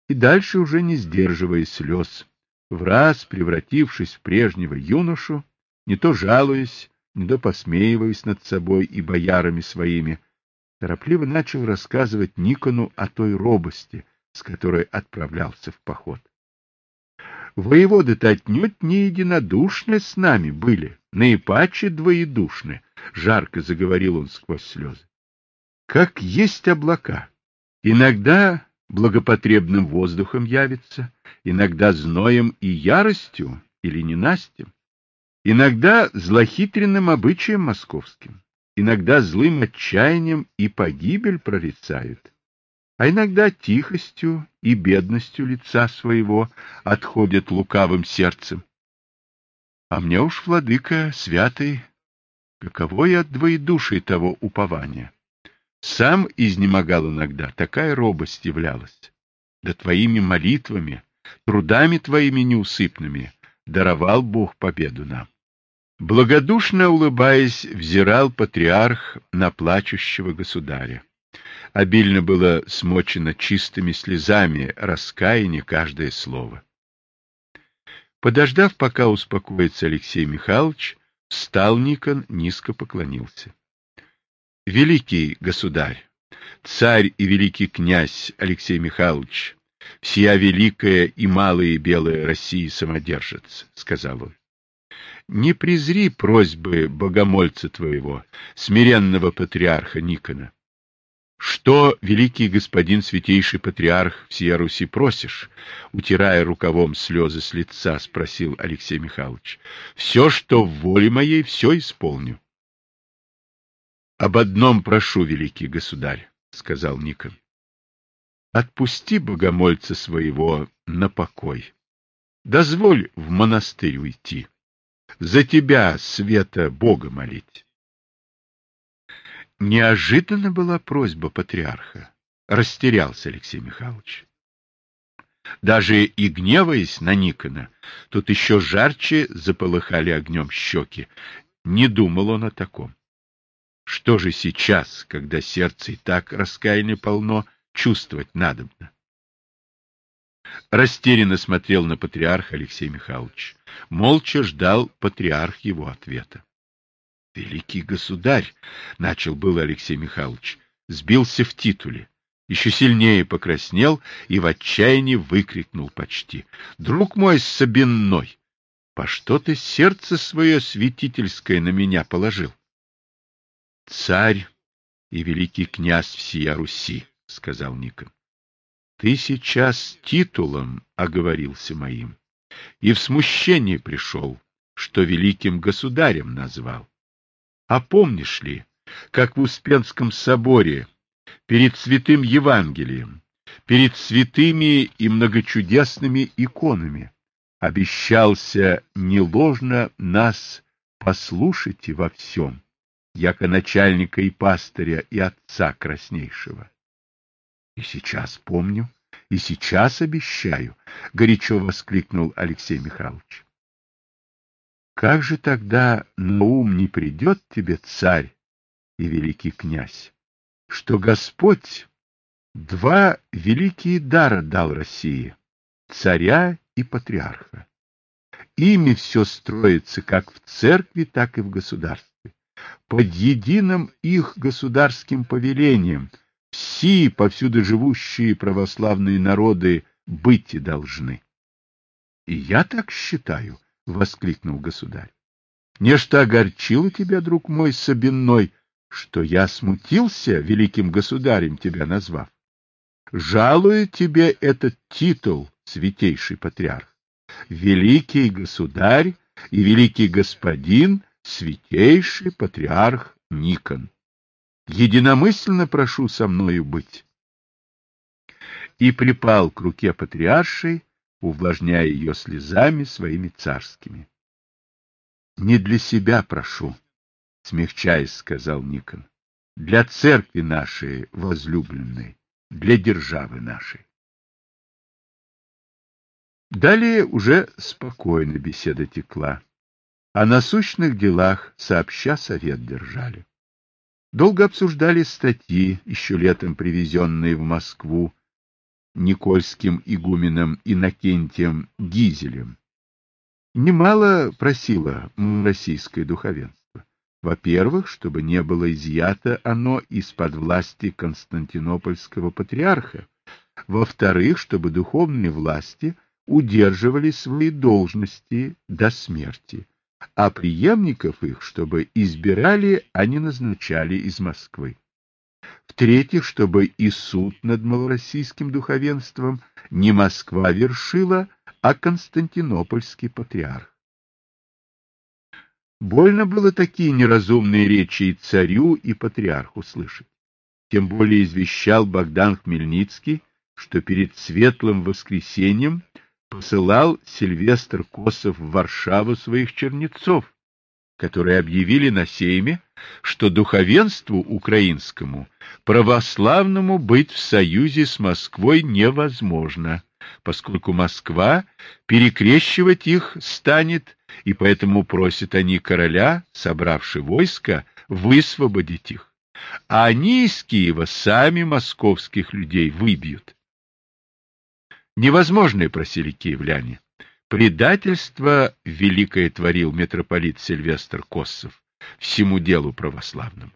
и дальше уже не сдерживая слез, враз превратившись в прежнего юношу, не то жалуясь, не то посмеиваясь над собой и боярами своими, торопливо начал рассказывать Никону о той робости, с которой отправлялся в поход. Воеводы-то отнюдь не единодушны с нами были, наипаче двоедушны, — жарко заговорил он сквозь слезы. Как есть облака. Иногда благопотребным воздухом явится, иногда зноем и яростью или ненастьем, иногда злохитренным обычаем московским, иногда злым отчаянием и погибель прорицают, а иногда тихостью и бедностью лица своего отходят лукавым сердцем. А мне уж, владыка святый, каково я от двоедушия того упования. Сам изнемогал иногда, такая робость являлась. Да твоими молитвами, трудами твоими неусыпными даровал Бог победу нам. Благодушно улыбаясь, взирал патриарх на плачущего государя. Обильно было смочено чистыми слезами раскаяния каждое слово. Подождав, пока успокоится Алексей Михайлович, встал Никон, низко поклонился. Великий государь, царь и великий князь Алексей Михайлович, всея великая и малая и белая России самодержец, — сказал он. Не презри просьбы богомольца твоего, смиренного патриарха Никона. Что, великий господин святейший патриарх всея Руси, просишь? Утирая рукавом слезы с лица, спросил Алексей Михайлович. Все, что в воле моей, все исполню. Об одном прошу, великий государь, сказал Никон. Отпусти богомольца своего на покой. Дозволь в монастырь уйти. За тебя, света, Бога молить. Неожиданно была просьба патриарха. Растерялся Алексей Михайлович. Даже и гневаясь на Никона, тут еще жарче заполыхали огнем щеки. Не думал он о таком. Что же сейчас, когда сердце и так раскаяния полно, чувствовать надобно? Растерянно смотрел на патриарха Алексей Михайлович. Молча ждал патриарх его ответа. — Великий государь, — начал было Алексей Михайлович, сбился в титуле, еще сильнее покраснел и в отчаянии выкрикнул почти. — Друг мой Собинной, по что ты сердце свое святительское на меня положил? — Царь и великий князь всея Руси, — сказал Никон. — Ты сейчас титулом оговорился моим и в смущение пришел, что великим государем назвал. А помнишь ли, как в Успенском соборе перед святым Евангелием, перед святыми и многочудесными иконами обещался неложно нас послушайте во всем, яко начальника и пастыря и отца краснейшего? И сейчас помню, и сейчас обещаю, — горячо воскликнул Алексей Михайлович. Как же тогда на ум не придет тебе, царь и великий князь, что Господь два великие дара дал России — царя и патриарха. Ими все строится как в церкви, так и в государстве. Под единым их государским повелением все повсюду живущие православные народы быть и должны. — И я так считаю, — воскликнул государь. — Нечто огорчило тебя, друг мой Собинной, что я смутился великим государем тебя назвав. Жалую тебе этот титул, святейший патриарх. Великий государь и великий господин, святейший патриарх Никон. Единомысленно прошу со мною быть. И припал к руке патриаршей, увлажняя ее слезами своими царскими. — Не для себя прошу, — смягчаясь, сказал Никон, — для церкви нашей возлюбленной, для державы нашей. Далее уже спокойно беседа текла. О насущных делах сообща совет держали. Долго обсуждали статьи, еще летом привезенные в Москву, никольским игуменом Иннокентием Гизелем, немало просило российское духовенство. Во-первых, чтобы не было изъято оно из-под власти константинопольского патриарха. Во-вторых, чтобы духовные власти удерживали свои должности до смерти, а преемников их, чтобы избирали, а не назначали из Москвы. В-третьих, чтобы и суд над малороссийским духовенством не Москва вершила, а константинопольский патриарх. Больно было такие неразумные речи и царю, и патриарху слышать. Тем более извещал Богдан Хмельницкий, что перед Светлым Воскресеньем посылал Сильвестр Косов в Варшаву своих чернецов, которые объявили на сейме, что духовенству украинскому, православному быть в союзе с Москвой невозможно, поскольку Москва перекрещивать их станет, и поэтому просят они короля, собравши войско, высвободить их. А они из Киева сами московских людей выбьют. Невозможное просили киевляне. Предательство великое творил митрополит Сильвестр Коссов всему делу православному.